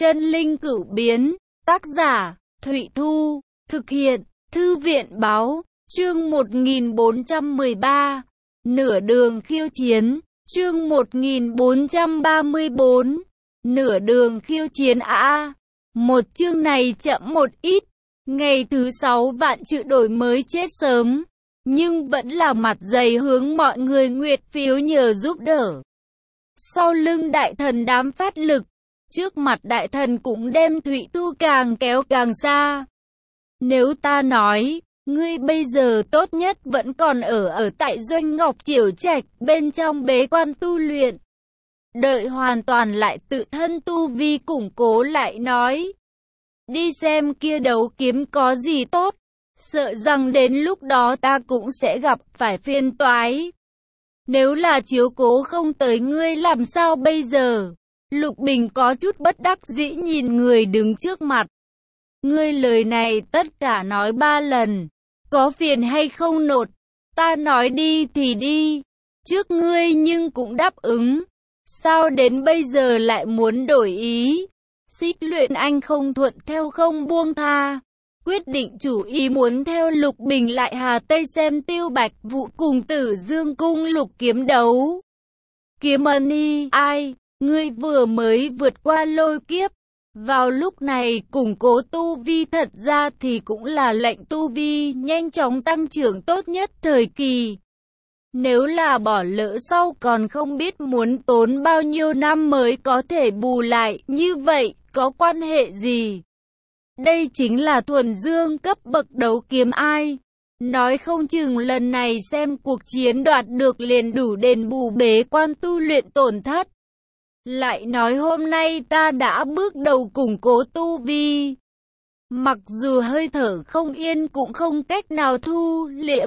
Chân linh cửu biến, tác giả, Thụy Thu, thực hiện, Thư viện báo, chương 1413, nửa đường khiêu chiến, chương 1434, nửa đường khiêu chiến một chương này chậm một ít, ngày thứ 6 vạn chữ đổi mới chết sớm, nhưng vẫn là mặt dày hướng mọi người nguyệt phiếu nhờ giúp đỡ. Sau lưng đại thần đám phát lực, trước mặt đại thần cũng đem Thụy Thu càng kéo càng xa. Nếu ta nói, ngươi bây giờ tốt nhất vẫn còn ở tại Doanh Ngọc Triều Trạch bên trong bế quan tu luyện. Đợi hoàn toàn lại tự thân tu vi củng cố lại nói. Đi xem kia đấu kiếm có gì tốt, sợ rằng đến lúc đó ta cũng sẽ gặp phải phiền toái. Nếu là chiếu cố không tới ngươi làm sao bây giờ? Lục Bình có chút bất đắc dĩ nhìn người đứng trước mặt. Ngươi lời này tất cả nói 3 lần, có phiền hay không nột? Ta nói đi thì đi, trước ngươi nhưng cũng đáp ứng. Sao đến bây giờ lại muốn đổi ý? Xích Luyện Anh không thuận theo không buông tha. Quyết định chủ ý muốn theo Lục Bình lại Hà Tây xem Tiêu Bạch Vũ cùng Tử Dương Cung Lục kiếm đấu. Kiếm Ân ai? Ngươi vừa mới vượt qua lôi kiếp. Vào lúc này củng cố tu vi thật ra thì cũng là lệnh tu vi nhanh chóng tăng trưởng tốt nhất thời kỳ. Nếu là bỏ lỡ sau còn không biết muốn tốn bao nhiêu năm mới có thể bù lại, như vậy có quan hệ gì? Đây chính là thuần dương cấp bậc đấu kiếm ai. Nói không chừng lần này xem cuộc chiến đoạt được liền đủ đền bù bế quan tu luyện tổn thất. Lại nói hôm nay ta đã bước đầu củng cố tu vi. Mặc dù hơi thở không yên cũng không cách nào thu liễm.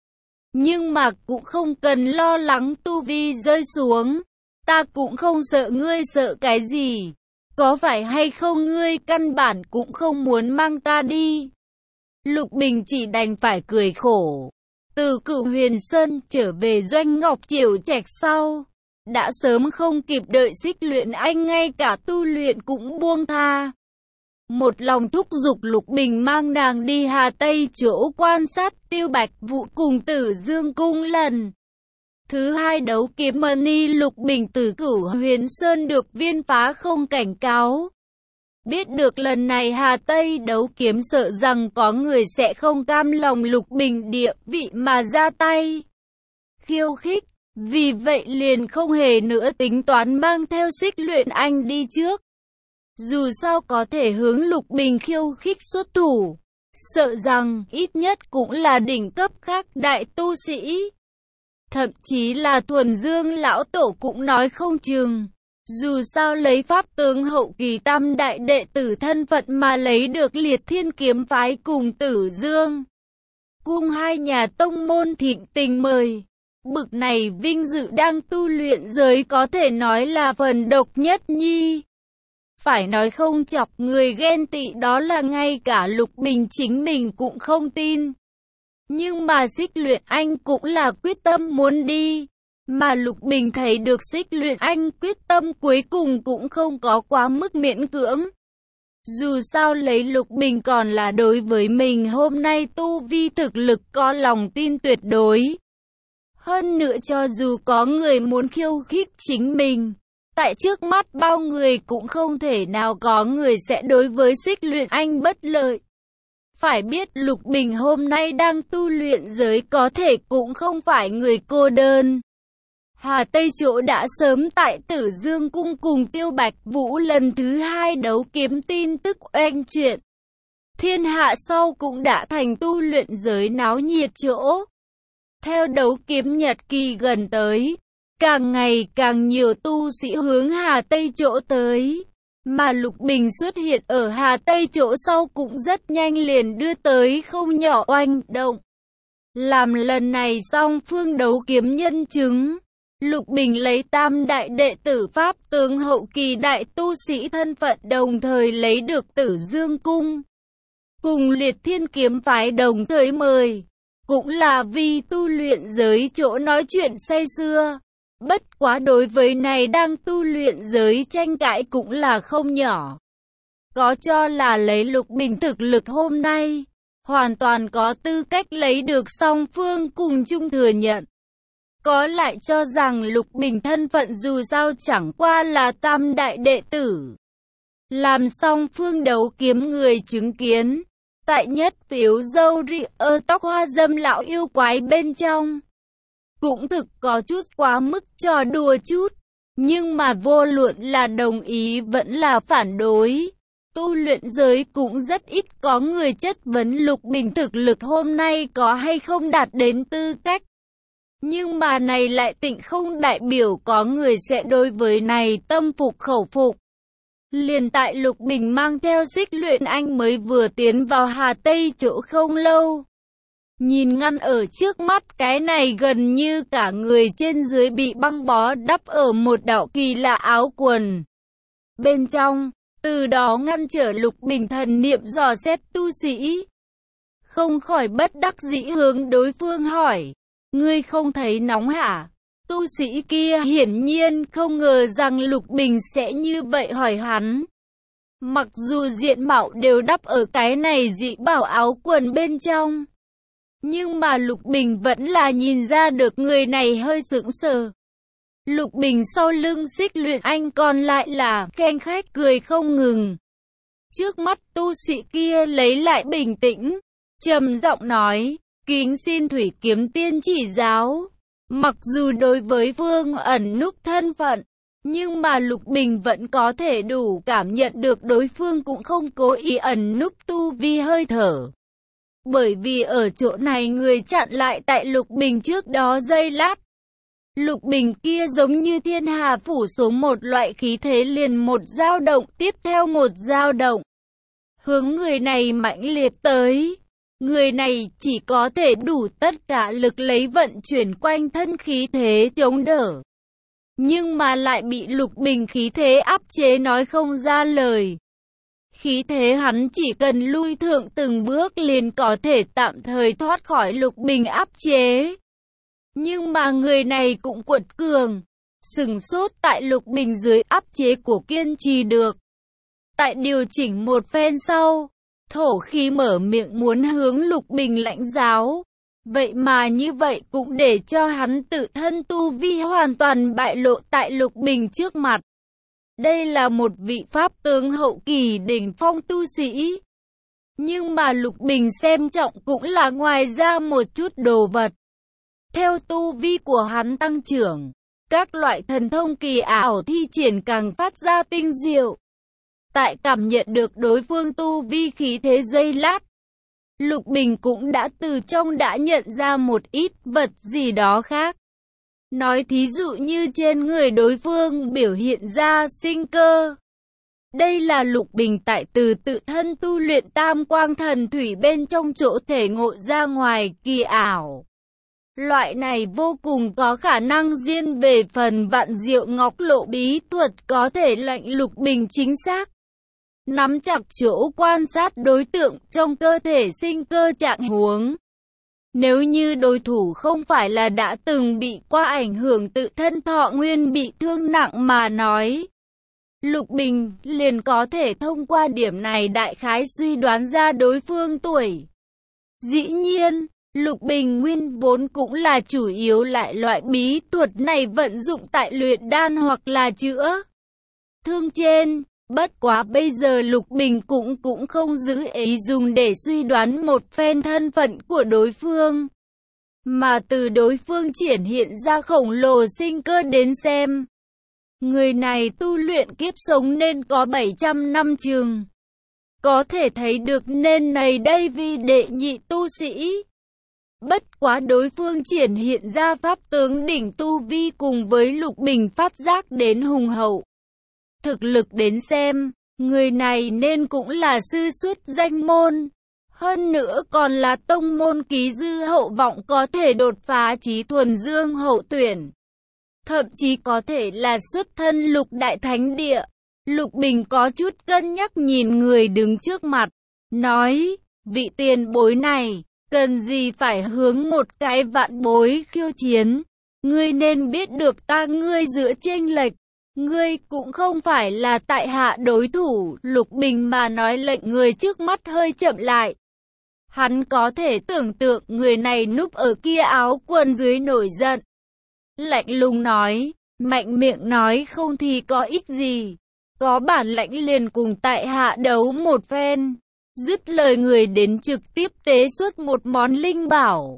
Nhưng mà cũng không cần lo lắng tu vi rơi xuống. Ta cũng không sợ ngươi sợ cái gì. Có phải hay không ngươi căn bản cũng không muốn mang ta đi. Lục Bình chỉ đành phải cười khổ. Từ Cửu Huyền Sơn trở về Doanh Ngọc Triều Trạch sau. Đã sớm không kịp đợi Xích Luyện Anh ngay cả tu luyện cũng buông tha. Một lòng thúc giục Lục Bình mang nàng đi Hà Tây chỗ quan sát Tiêu Bạch Vũ cùng Tử Dương Cung lần. Thứ hai đấu kiếm Mani Lục Bình từ Cửu Huyền Sơn được Viên Phá Không cảnh cáo. Biết được lần này Hà Tây đấu kiếm sợ rằng có người sẽ không cam lòng Lục Bình địa vị mà ra tay khiêu khích. Vì vậy liền không hề nữa tính toán mang theo Xích Luyện Anh đi trước. Dù sao có thể hướng Lục Bình khiêu khích xuất thủ, sợ rằng ít nhất cũng là đỉnh cấp khác đại tu sĩ. Thậm chí là thuần dương lão tổ cũng nói không chừng. Dù sao lấy pháp tướng hậu kỳ tam đại đệ tử thân phận mà lấy được Liệt Thiên kiếm phái cùng Tử Dương Cung hai nhà tông môn thịnh tình mời. Bực này vinh dự đang tu luyện giới có thể nói là phần độc nhất nhi. Phải nói không chọc người ghen tị đó là ngay cả Lục Bình chính mình cũng không tin. Nhưng mà Xích Luyện Anh cũng là quyết tâm muốn đi. Mà Lục Bình thấy được Xích Luyện Anh quyết tâm cuối cùng cũng không có quá mức miễn cưỡng. Dù sao lấy Lục Bình còn là đối với mình hôm nay tu vi thực lực có lòng tin tuyệt đối. Hơn nữa cho dù có người muốn khiêu khích chính mình, tại trước mắt bao người cũng không thể nào có người sẽ đối với Xích Luyện Anh bất lợi. Phải biết Lục Bình hôm nay đang tu luyện giới có thể cũng không phải người cô đơn. Hà Tây chỗ đã sớm tại Tử Dương Cung cùng Tiêu Bạch Vũ lần thứ 2 đấu kiếm tin tức oanh chuyện. Thiên hạ sau cũng đã thành tu luyện giới náo nhiệt chỗ. Theo đấu kiếm nhật kỳ gần tới, càng ngày càng nhiều tu sĩ hướng Hà Tây chỗ tới. Mà Lục Bình xuất hiện ở Hà Tây chỗ sau cũng rất nhanh liền đưa tới không nhỏ oanh động. Làm lần này song phương đấu kiếm nhân chứng, Lục Bình lấy tam đại đệ tử Pháp tướng hậu kỳ đại tu sĩ thân phận đồng thời lấy được Tử Dương Cung. Cùng Liệt Thiên kiếm phái đồng thời mời. Cũng là vì tu luyện giới chỗ nói chuyện say xưa. Bất quá đối với này đang tu luyện giới tranh cãi cũng là không nhỏ. có cho là lấy Lục Bình thực lực hôm nay, hoàn toàn có tư cách lấy được song phương cùng chung thừa nhận. Có lại cho rằng Lục Bình thân phận dù sao chẳng qua là tam đại đệ tử. Làm song phương đấu kiếm người chứng kiến. Tại nhất phiếu dâu ri tóc hoa dâm lão yêu quái bên trong. Cũng thực có chút quá mức trò đùa chút. Nhưng mà vô luận là đồng ý vẫn là phản đối. Tu luyện giới cũng rất ít có người chất vấn Lục Bình thực lực hôm nay có hay không đạt đến tư cách. Nhưng mà này lại tịnh không đại biểu có người sẽ đối với này tâm phục khẩu phục. Liền tại Lục Bình mang theo Xích Luyện Anh mới vừa tiến vào Hà Tây chỗ không lâu. Nhìn ngăn ở trước mắt cái này gần như cả người trên dưới bị băng bó đắp ở một đạo kỳ lạ áo quần. Bên trong, từ đó ngăn trở Lục Bình thần niệm dò xét tu sĩ. Không khỏi bất đắc dĩ hướng đối phương hỏi, ngươi không thấy nóng hả? Tu sĩ kia hiển nhiên không ngờ rằng Lục Bình sẽ như vậy hỏi hắn. Mặc dù diện mạo đều đắp ở cái này dị bảo áo quần bên trong. Nhưng mà Lục Bình vẫn là nhìn ra được người này hơi sững sờ. Lục Bình sau lưng Xích Luyện Anh còn lại là khen khách cười không ngừng. Trước mắt tu sĩ kia lấy lại bình tĩnh, trầm giọng nói, kính xin Thủy Kiếm Tiên chỉ giáo. Mặc dù đối với Vương ẩn núp thân phận, nhưng mà Lục Bình vẫn có thể đủ cảm nhận được đối phương cũng không cố ý ẩn núp tu vi hơi thở. Bởi vì ở chỗ này người chặn lại tại Lục Bình trước đó giây lát. Lục Bình kia giống như thiên hà phủ xuống một loại khí thế liền một dao động tiếp theo một dao động. Hướng người này mãnh liệt tới. Người này chỉ có thể đủ tất cả lực lấy vận chuyển quanh thân khí thế chống đỡ. Nhưng mà lại bị Lục Bình khí thế áp chế nói không ra lời. Khí thế hắn chỉ cần lui thượng từng bước liền có thể tạm thời thoát khỏi Lục Bình áp chế. Nhưng mà người này cũng quật cường, sừng sốt tại Lục Bình dưới áp chế của kiên trì được. Tại điều chỉnh một phen sau, thổ khí mở miệng muốn hướng Lục Bình lãnh giáo. Vậy mà như vậy cũng để cho hắn tự thân tu vi hoàn toàn bại lộ tại Lục Bình trước mặt. Đây là một vị pháp tướng hậu kỳ đỉnh phong tu sĩ. Nhưng mà Lục Bình xem trọng cũng là ngoài ra một chút đồ vật. Theo tu vi của hắn tăng trưởng, các loại thần thông kỳ ảo thi triển càng phát ra tinh diệu. Tại cảm nhận được đối phương tu vi khí thế giây lát, Lục Bình cũng đã từ trong đã nhận ra một ít vật gì đó khác. Nói thí dụ như trên người đối phương biểu hiện ra sinh cơ. Đây là Lục Bình tại từ tự thân tu luyện tam quang thần thủy bên trong chỗ thể ngộ ra ngoài kỳ ảo. Loại này vô cùng có khả năng riêng về phần vạn diệu ngọc lộ bí thuật có thể lệnh Lục Bình chính xác nắm chặt chỗ quan sát đối tượng trong cơ thể sinh cơ trạng huống. Nếu như đối thủ không phải là đã từng bị qua ảnh hưởng tự thân thọ nguyên bị thương nặng mà nói, Lục Bình liền có thể thông qua điểm này đại khái suy đoán ra đối phương tuổi. Dĩ nhiên, Lục Bình nguyên vốn cũng là chủ yếu lại loại bí thuật này vận dụng tại luyện đan hoặc là chữa thương trên. Bất quá bây giờ Lục Bình cũng không giữ ý dùng để suy đoán một phen thân phận của đối phương. Mà từ đối phương triển hiện ra khổng lồ sinh cơ đến xem. Người này tu luyện kiếp sống nên có 700 năm trường. Có thể thấy được nên này đây vì đệ nhị tu sĩ. Bất quá đối phương triển hiện ra pháp tướng đỉnh tu vi cùng với Lục Bình phát giác đến hùng hậu. Thực lực đến xem, người này nên cũng là sư xuất danh môn. Hơn nữa còn là tông môn ký dư hậu vọng có thể đột phá chí thuần dương hậu tuyển. Thậm chí có thể là xuất thân Lục Đại Thánh Địa. Lục Bình có chút cân nhắc nhìn người đứng trước mặt, nói, vị tiền bối này, cần gì phải hướng một cái vạn bối khiêu chiến. Ngươi nên biết được ta ngươi giữa chênh lệch. Ngươi cũng không phải là tại hạ đối thủ, Lục Bình mà nói lệnh người trước mắt hơi chậm lại. Hắn có thể tưởng tượng người này núp ở kia áo quần dưới nổi giận. Lạnh lùng nói, mạnh miệng nói không thì có ích gì. Có bản lãnh liền cùng tại hạ đấu một phen. Dứt lời người đến trực tiếp tế xuất một món linh bảo.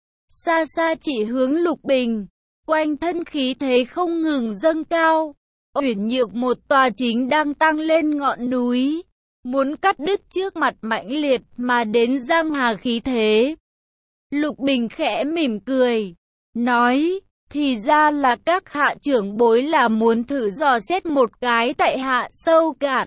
Xa xa chỉ hướng Lục Bình, quanh thân khí thế không ngừng dâng cao. Uyển nhược một tòa chính đang tăng lên ngọn núi, muốn cắt đứt trước mặt mãnh liệt mà đến giang hà khí thế. Lục Bình khẽ mỉm cười, nói, thì ra là các hạ trưởng bối là muốn thử dò xét một cái tại hạ sâu cạn.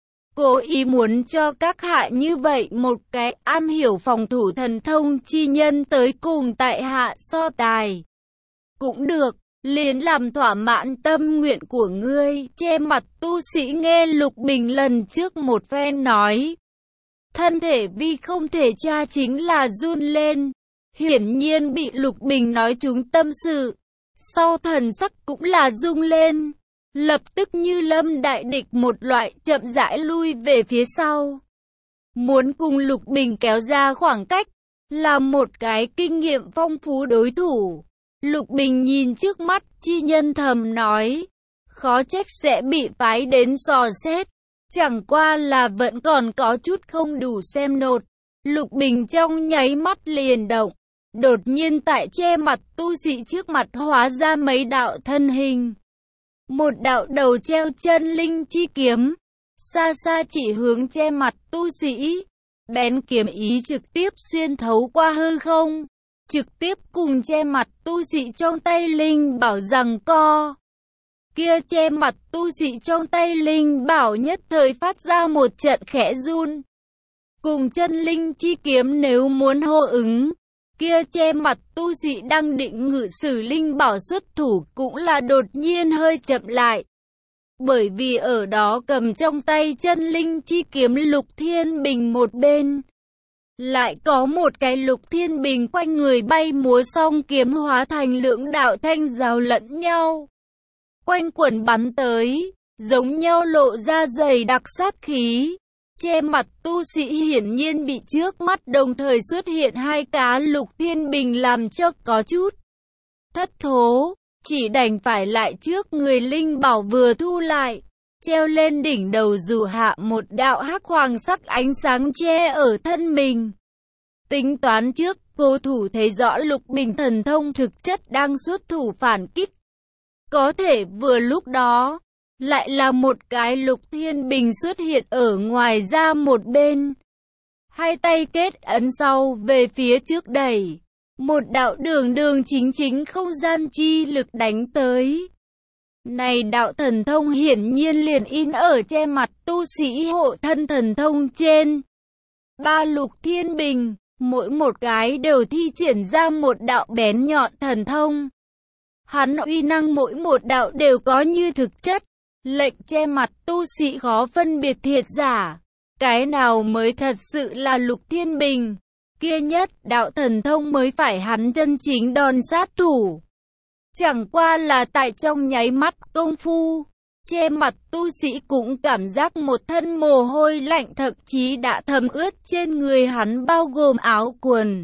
Cố ý muốn cho các hạ như vậy một cái am hiểu phòng thủ thần thông chi nhân tới cùng tại hạ so tài. Cũng được, liền làm thỏa mãn tâm nguyện của ngươi. Che mặt tu sĩ nghe Lục Bình lần trước một phen nói. Thân thể vi không thể tra chính là run lên. Hiển nhiên bị Lục Bình nói trúng tâm sự. Sau thần sắc cũng là rung lên. Lập tức như lâm đại địch một loại chậm rãi lui về phía sau. Muốn cùng Lục Bình kéo ra khoảng cách. Là một cái kinh nghiệm phong phú đối thủ. Lục Bình nhìn trước mắt chi nhân thầm nói. Khó trách sẽ bị phái đến dò xét. Chẳng qua là vẫn còn có chút không đủ xem nột. Lục Bình trong nháy mắt liền động. Đột nhiên tại che mặt tu sĩ trước mặt hóa ra mấy đạo thân hình. Một đạo đầu treo chân linh chi kiếm. Xa xa chỉ hướng che mặt tu sĩ. Bén kiếm ý trực tiếp xuyên thấu qua hư không. Trực tiếp cùng che mặt tu sĩ trong tay linh bảo giằng co. Kia che mặt tu sĩ trong tay linh bảo nhất thời phát ra một trận khẽ run. Cùng chân linh chi kiếm nếu muốn hô ứng. Kia che mặt tu sĩ đang định ngự sử linh bảo xuất thủ cũng là đột nhiên hơi chậm lại. Bởi vì ở đó cầm trong tay chân linh chi kiếm Lục Thiên Bình một bên. Lại có một cái Lục Thiên Bình quanh người bay múa song kiếm hóa thành lưỡng đạo thanh giao lẫn nhau. Quanh quẩn bắn tới, giống nhau lộ ra dày đặc sát khí. Che mặt tu sĩ hiển nhiên bị trước mắt đồng thời xuất hiện hai cá Lục Thiên Bình làm cho có chút thất thố, chỉ đành phải lại trước người linh bảo vừa thu lại, treo lên đỉnh đầu dù hạ một đạo hắc hoàng sắc ánh sáng che ở thân mình. Tính toán trước, cố thủ thấy rõ Lục Bình thần thông thực chất đang xuất thủ phản kích. Có thể vừa lúc đó, lại là một cái Lục Thiên Bình xuất hiện ở ngoài ra một bên. Hai tay kết ấn sau về phía trước đẩy. Một đạo đường đường chính chính không gian chi lực đánh tới. Này đạo thần thông hiển nhiên liền in ở che mặt tu sĩ hộ thân thần thông trên. Ba Lục Thiên Bình, mỗi một cái đều thi triển ra một đạo bén nhọn thần thông. Hắn uy năng mỗi một đạo đều có như thực chất. Lệnh che mặt tu sĩ khó phân biệt thiệt giả. Cái nào mới thật sự là Lục Thiên Bình. Kia nhất đạo thần thông mới phải hắn chân chính đòn sát thủ. Chẳng qua là tại trong nháy mắt công phu. Che mặt tu sĩ cũng cảm giác một thân mồ hôi lạnh thậm chí đã thấm ướt trên người hắn bao gồm áo quần.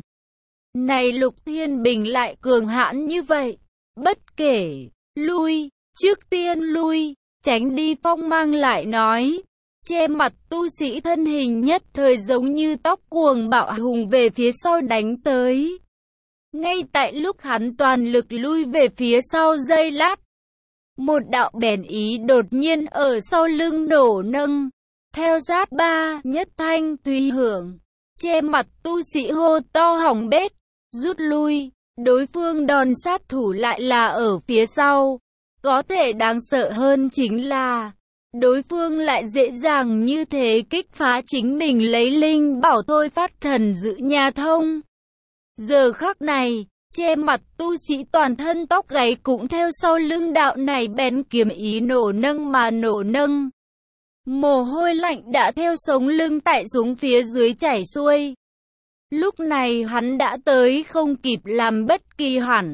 Này Lục Thiên Bình lại cường hãn như vậy. Bất kể, lui, trước tiên lui. Tránh đi phong mang lại nói. Che mặt tu sĩ thân hình nhất thời giống như tóc cuồng bạo hùng về phía sau đánh tới. Ngay tại lúc hắn toàn lực lui về phía sau giây lát. Một đạo bèn ý đột nhiên ở sau lưng nổ nâng. Theo sát ba nhất thanh tùy hưởng. Che mặt tu sĩ hô to hỏng bét. Rút lui. Đối phương đòn sát thủ lại là ở phía sau. Có thể đáng sợ hơn chính là, đối phương lại dễ dàng như thế kích phá chính mình lấy linh bảo thôi phát thần giữ nhà thông. Giờ khắc này, che mặt tu sĩ toàn thân tóc gáy cũng theo sau lưng đạo này bén kiếm ý nổ nâng mà nổ nâng. Mồ hôi lạnh đã theo sống lưng tại xuống phía dưới chảy xuôi. Lúc này hắn đã tới không kịp làm bất kỳ hoảng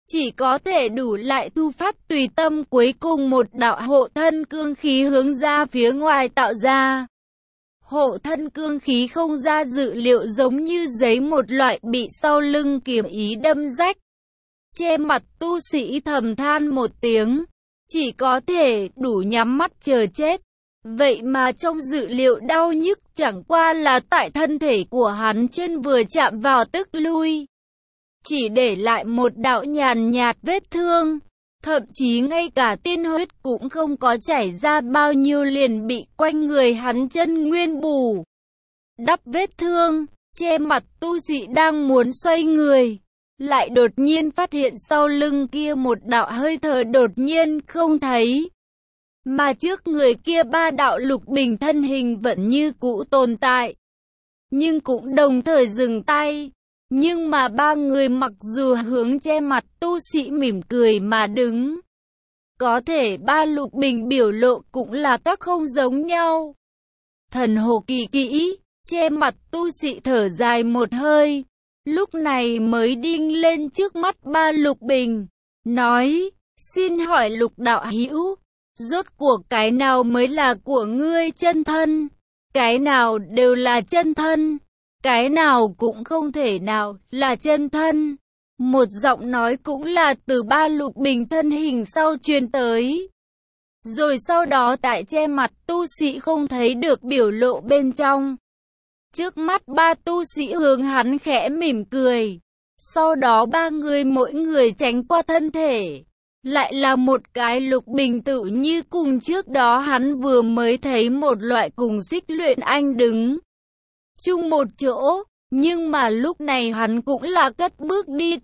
chỉ có thể đủ lại thu phát tùy tâm, cuối cùng một đạo hộ thân cương khí hướng ra phía ngoài tạo ra. Hộ thân cương khí không ra dự liệu giống như giấy, một loại bị sau lưng kiếm ý đâm rách. Che mặt tu sĩ thầm than một tiếng, chỉ có thể đủ nhắm mắt chờ chết. Vậy mà trong dự liệu đau nhức chẳng qua là tại thân thể của hắn chân vừa chạm vào tức lui. Chỉ để lại một đạo nhàn nhạt vết thương, thậm chí ngay cả tiên huyết cũng không có chảy ra bao nhiêu liền bị quanh người hắn chân nguyên bù đắp vết thương. Che mặt tu sĩ đang muốn xoay người, lại đột nhiên phát hiện sau lưng kia một đạo hơi thở đột nhiên không thấy. Mà trước người kia ba đạo lục bình thân hình vẫn như cũ tồn tại, nhưng cũng đồng thời dừng tay. Nhưng mà ba người mặc dù hướng che mặt tu sĩ mỉm cười mà đứng, có thể ba lục bình biểu lộ cũng là các không giống nhau. Thần hồ kỳ kỹ, che mặt tu sĩ thở dài một hơi, lúc này mới đinh lên trước mắt ba lục bình, nói, xin hỏi lục đạo hữu, rốt cuộc cái nào mới là của ngươi chân thân, cái nào đều là chân thân, cái nào cũng không thể nào là chân thân. Một giọng nói cũng là từ ba lục bình thân hình sau truyền tới. Rồi sau đó tại che mặt tu sĩ không thấy được biểu lộ bên trong. Trước mắt ba tu sĩ hướng hắn khẽ mỉm cười. Sau đó ba người mỗi người tránh qua thân thể. Lại là một cái lục bình tự như cùng trước đó hắn vừa mới thấy một loại cùng xích luyện anh đứng chung một chỗ. Nhưng mà lúc này hắn cũng là cất bước đi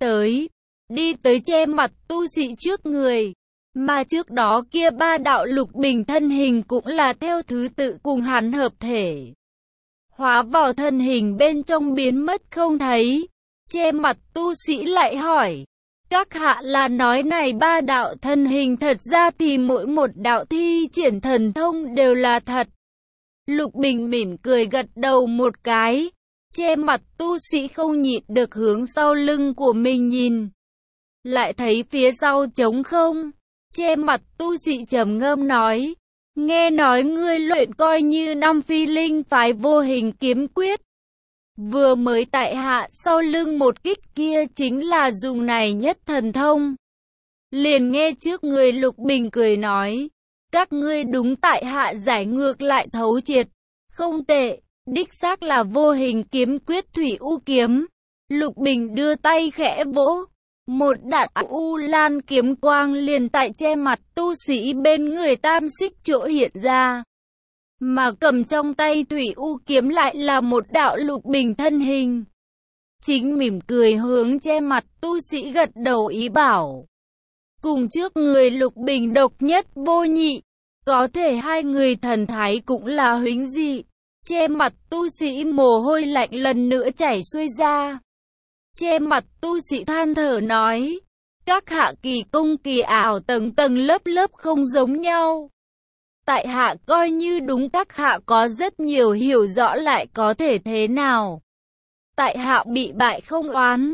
tới che mặt tu sĩ trước người. Mà trước đó kia ba đạo lục bình thân hình cũng là theo thứ tự cùng hắn hợp thể, hóa vào thân hình bên trong biến mất không thấy. Che mặt tu sĩ lại hỏi, các hạ là nói này ba đạo thân hình thật ra thì mỗi một đạo thi triển thần thông đều là thật? Lục bình mỉm cười gật đầu một cái. Che mặt tu sĩ không nhịn được hướng sau lưng của mình nhìn, lại thấy phía sau trống không. Che mặt tu sĩ trầm ngâm nói, nghe nói ngươi luyện coi như năm phi linh phái vô hình kiếm quyết. Vừa mới tại hạ sau lưng một kích kia chính là dùng này nhất thần thông. Liền nghe trước người lục bình cười nói, các ngươi đúng tại hạ giải ngược lại thấu triệt, không tệ. Đích xác là vô hình kiếm quyết thủy u kiếm. Lục bình đưa tay khẽ vỗ, một đạo u lan kiếm quang liền tại che mặt tu sĩ bên người tam xích chỗ hiện ra. Mà cầm trong tay thủy u kiếm lại là một đạo lục bình thân hình. Chính mỉm cười hướng che mặt tu sĩ gật đầu ý bảo. Cùng trước người lục bình độc nhất vô nhị, có thể hai người thần thái cũng là huỳnh dị. Che mặt tu sĩ mồ hôi lạnh lần nữa chảy xuôi ra. Che mặt tu sĩ than thở nói, các hạ kỳ công kỳ ảo tầng tầng lớp lớp không giống nhau. Tại hạ coi như đúng các hạ có rất nhiều hiểu rõ lại có thể thế nào. Tại hạ bị bại không oán,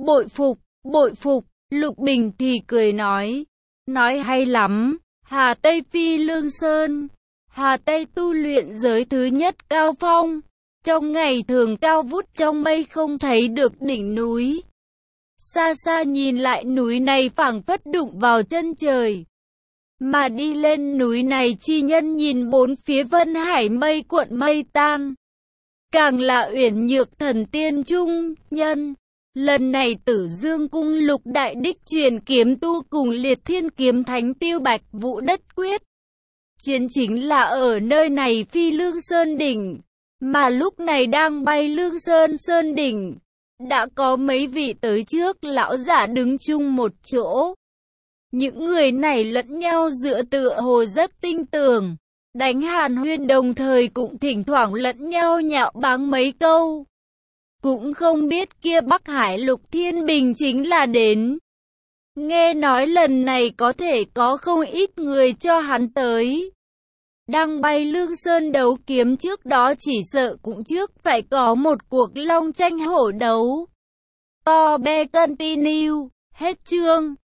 bội phục, Lục Bình thì cười nói hay lắm, Hà Tây Phi Lương Sơn. Hà Tây tu luyện giới thứ nhất cao phong, trong ngày thường cao vút trong mây không thấy được đỉnh núi. Xa xa nhìn lại núi này phảng phất đụng vào chân trời. Mà đi lên núi này chi nhân nhìn bốn phía vân hải mây cuộn mây tan. Càng là uyển nhược thần tiên trung nhân. Lần này Tử Dương cung lục đại đích truyền kiếm tu cùng liệt thiên kiếm thánh tiêu bạch vũ đất quyết. Chiến chính là ở nơi này phi Lương Sơn đỉnh, mà lúc này đang bay Lương Sơn đỉnh. Đã có mấy vị tới trước lão giả đứng chung một chỗ. Những người này lẫn nhau dựa tựa hồ rất tinh tường, đánh hàn huyên đồng thời cũng thỉnh thoảng lẫn nhau nhạo báng mấy câu. Cũng không biết kia Bắc Hải Lục Thiên Bình chính là đến. Nghe nói lần này có thể có không ít người cho hắn tới. Đang bay Lương Sơn đấu kiếm trước đó chỉ sợ cũng trước phải có một cuộc long tranh hổ đấu. To be continue. Hết chương.